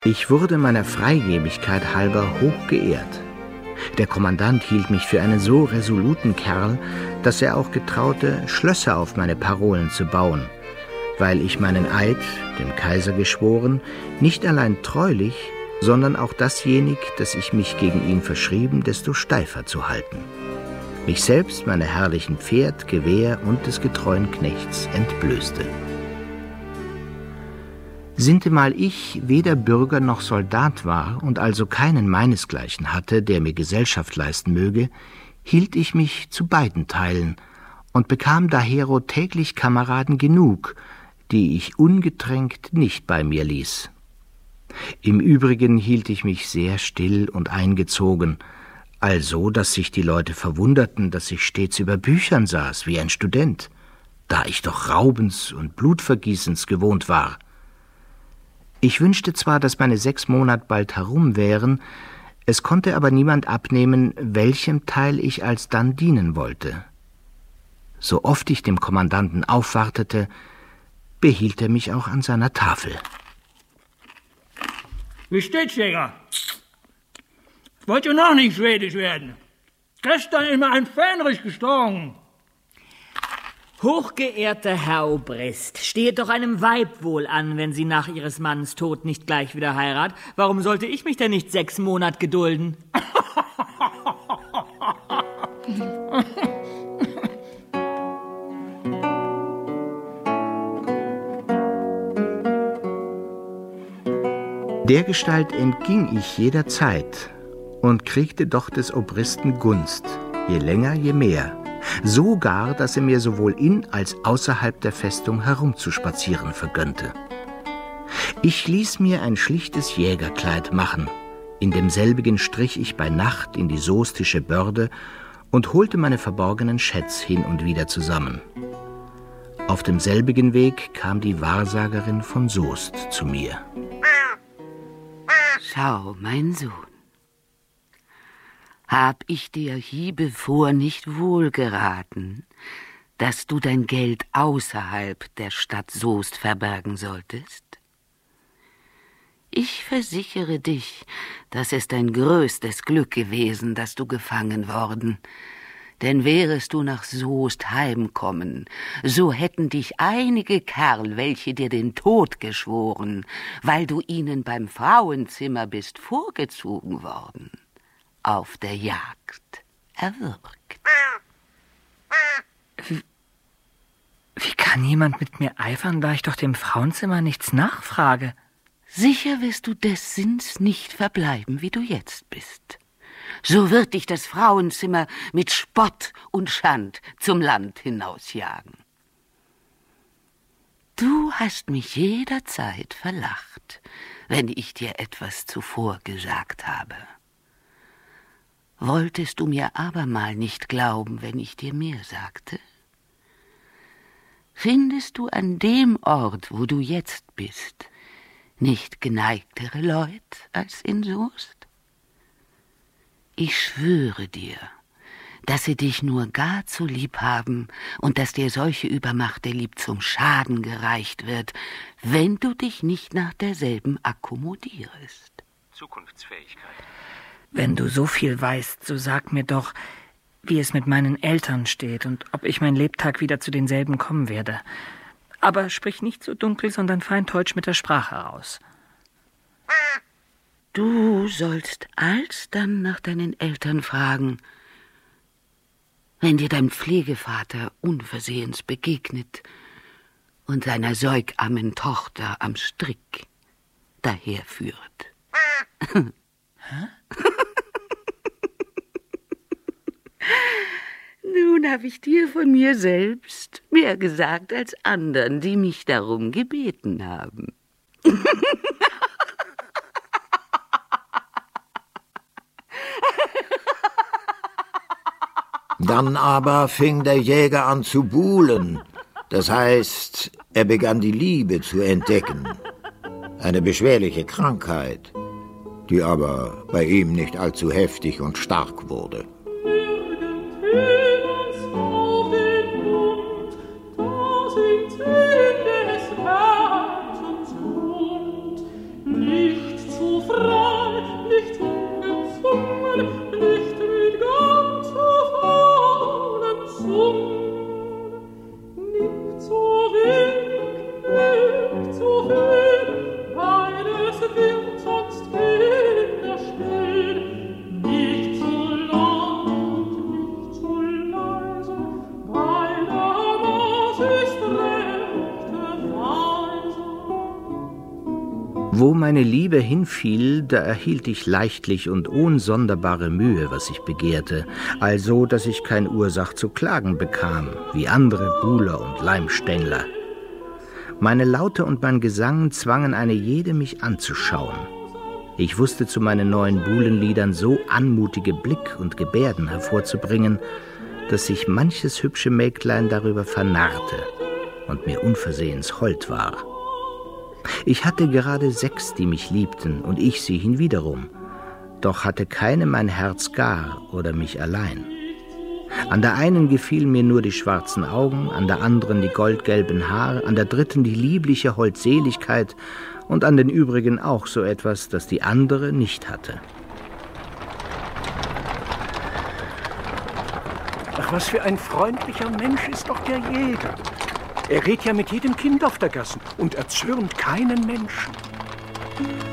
Ich wurde meiner Freigebigkeit halber hoch geehrt. Der Kommandant hielt mich für einen so resoluten Kerl, dass er auch getraute, Schlösser auf meine Parolen zu bauen, weil ich meinen Eid, dem Kaiser geschworen, nicht allein treulich, sondern auch dasjenige, das ich mich gegen ihn verschrieben, desto steifer zu halten. Mich selbst, meine herrlichen Pferd, Gewehr und des getreuen Knechts entblößte. Sintemal ich weder Bürger noch Soldat war und also keinen meinesgleichen hatte, der mir Gesellschaft leisten möge, hielt ich mich zu beiden Teilen und bekam dahero täglich Kameraden genug, die ich ungetränkt nicht bei mir ließ. Im Übrigen hielt ich mich sehr still und eingezogen, also, dass sich die Leute verwunderten, dass ich stets über Büchern saß, wie ein Student, da ich doch Raubens und Blutvergießens gewohnt war. Ich wünschte zwar, dass meine 6 Monate bald herum wären, es konnte aber niemand abnehmen, welchem Teil ich alsdann dienen wollte. So oft ich dem Kommandanten aufwartete, behielt er mich auch an seiner Tafel. Wie steht's, Jäger? Wollt ihr noch nicht schwedisch werden? Gestern ist mir ein Fähnrich gestorben. Hochgeehrter Herr Obrist, steht doch einem Weib wohl an, wenn sie nach ihres Mannes Tod nicht gleich wieder heiratet. Warum sollte ich mich denn nicht 6 Monate gedulden? Dergestalt entging ich jederzeit und kriegte doch des Obristen Gunst, je länger, je mehr. So gar, dass er mir sowohl in als außerhalb der Festung herumzuspazieren vergönnte. Ich ließ mir ein schlichtes Jägerkleid machen, in demselbigen strich ich bei Nacht in die soestische Börde und holte meine verborgenen Schätz hin und wieder zusammen. Auf demselbigen Weg kam die Wahrsagerin von Soest zu mir. Schau, mein Sohn, hab ich dir hiebevor nicht wohl geraten, dass du dein Geld außerhalb der Stadt Soest verbergen solltest? Ich versichere dich, das ist dein größtes Glück gewesen, dass du gefangen worden. Denn wärest du nach Soest heimkommen, so hätten dich einige Kerl, welche dir den Tod geschworen, weil du ihnen beim Frauenzimmer bist vorgezogen worden, auf der Jagd erwürgt. Wie kann jemand mit mir eifern, da ich doch dem Frauenzimmer nichts nachfrage? Sicher wirst du des Sinns nicht verbleiben, wie du jetzt bist. So wird dich das Frauenzimmer mit Spott und Schand zum Land hinausjagen. Du hast mich jederzeit verlacht, wenn ich dir etwas zuvor gesagt habe. Wolltest du mir abermal nicht glauben, wenn ich dir mehr sagte? Findest du an dem Ort, wo du jetzt bist, nicht geneigtere Leut als in Soest? Ich schwöre dir, dass sie dich nur gar zu lieb haben und dass dir solche Übermacht der Lieb zum Schaden gereicht wird, wenn du dich nicht nach derselben akkommodierst. Zukunftsfähigkeit. Wenn du so viel weißt, so sag mir doch, wie es mit meinen Eltern steht und ob ich mein Lebtag wieder zu denselben kommen werde. Aber sprich nicht so dunkel, sondern feindeutsch mit der Sprache aus. Du sollst alsdann nach deinen Eltern fragen, wenn dir dein Pflegevater unversehens begegnet und seiner säugammen Tochter am Strick daherführt. Hä? Nun habe ich dir von mir selbst mehr gesagt als anderen, die mich darum gebeten haben. Dann aber fing der Jäger an zu buhlen. Das heißt, er begann die Liebe zu entdecken. Eine beschwerliche Krankheit, die aber bei ihm nicht allzu heftig und stark wurde. Nichts Wo meine Liebe hinfiel, da erhielt ich leichtlich und ohn sonderbare Mühe, was ich begehrte, also, dass ich kein Ursach zu klagen bekam, wie andere Buhler und Leimstängler. Meine Laute und mein Gesang zwangen eine jede, mich anzuschauen. Ich wusste zu meinen neuen Buhlenliedern so anmutige Blick und Gebärden hervorzubringen, dass sich manches hübsche Mägdlein darüber vernarrte und mir unversehens hold war. Ich hatte gerade 6, die mich liebten, und ich sie hinwiederum. Doch hatte keine mein Herz gar oder mich allein. An der einen gefielen mir nur die schwarzen Augen, an der anderen die goldgelben Haare, an der dritten die liebliche Holdseligkeit und an den übrigen auch so etwas, das die andere nicht hatte. Ach, was für ein freundlicher Mensch ist doch der Jäger. Er redet ja mit jedem Kind auf der Gassen und erzürnt keinen Menschen.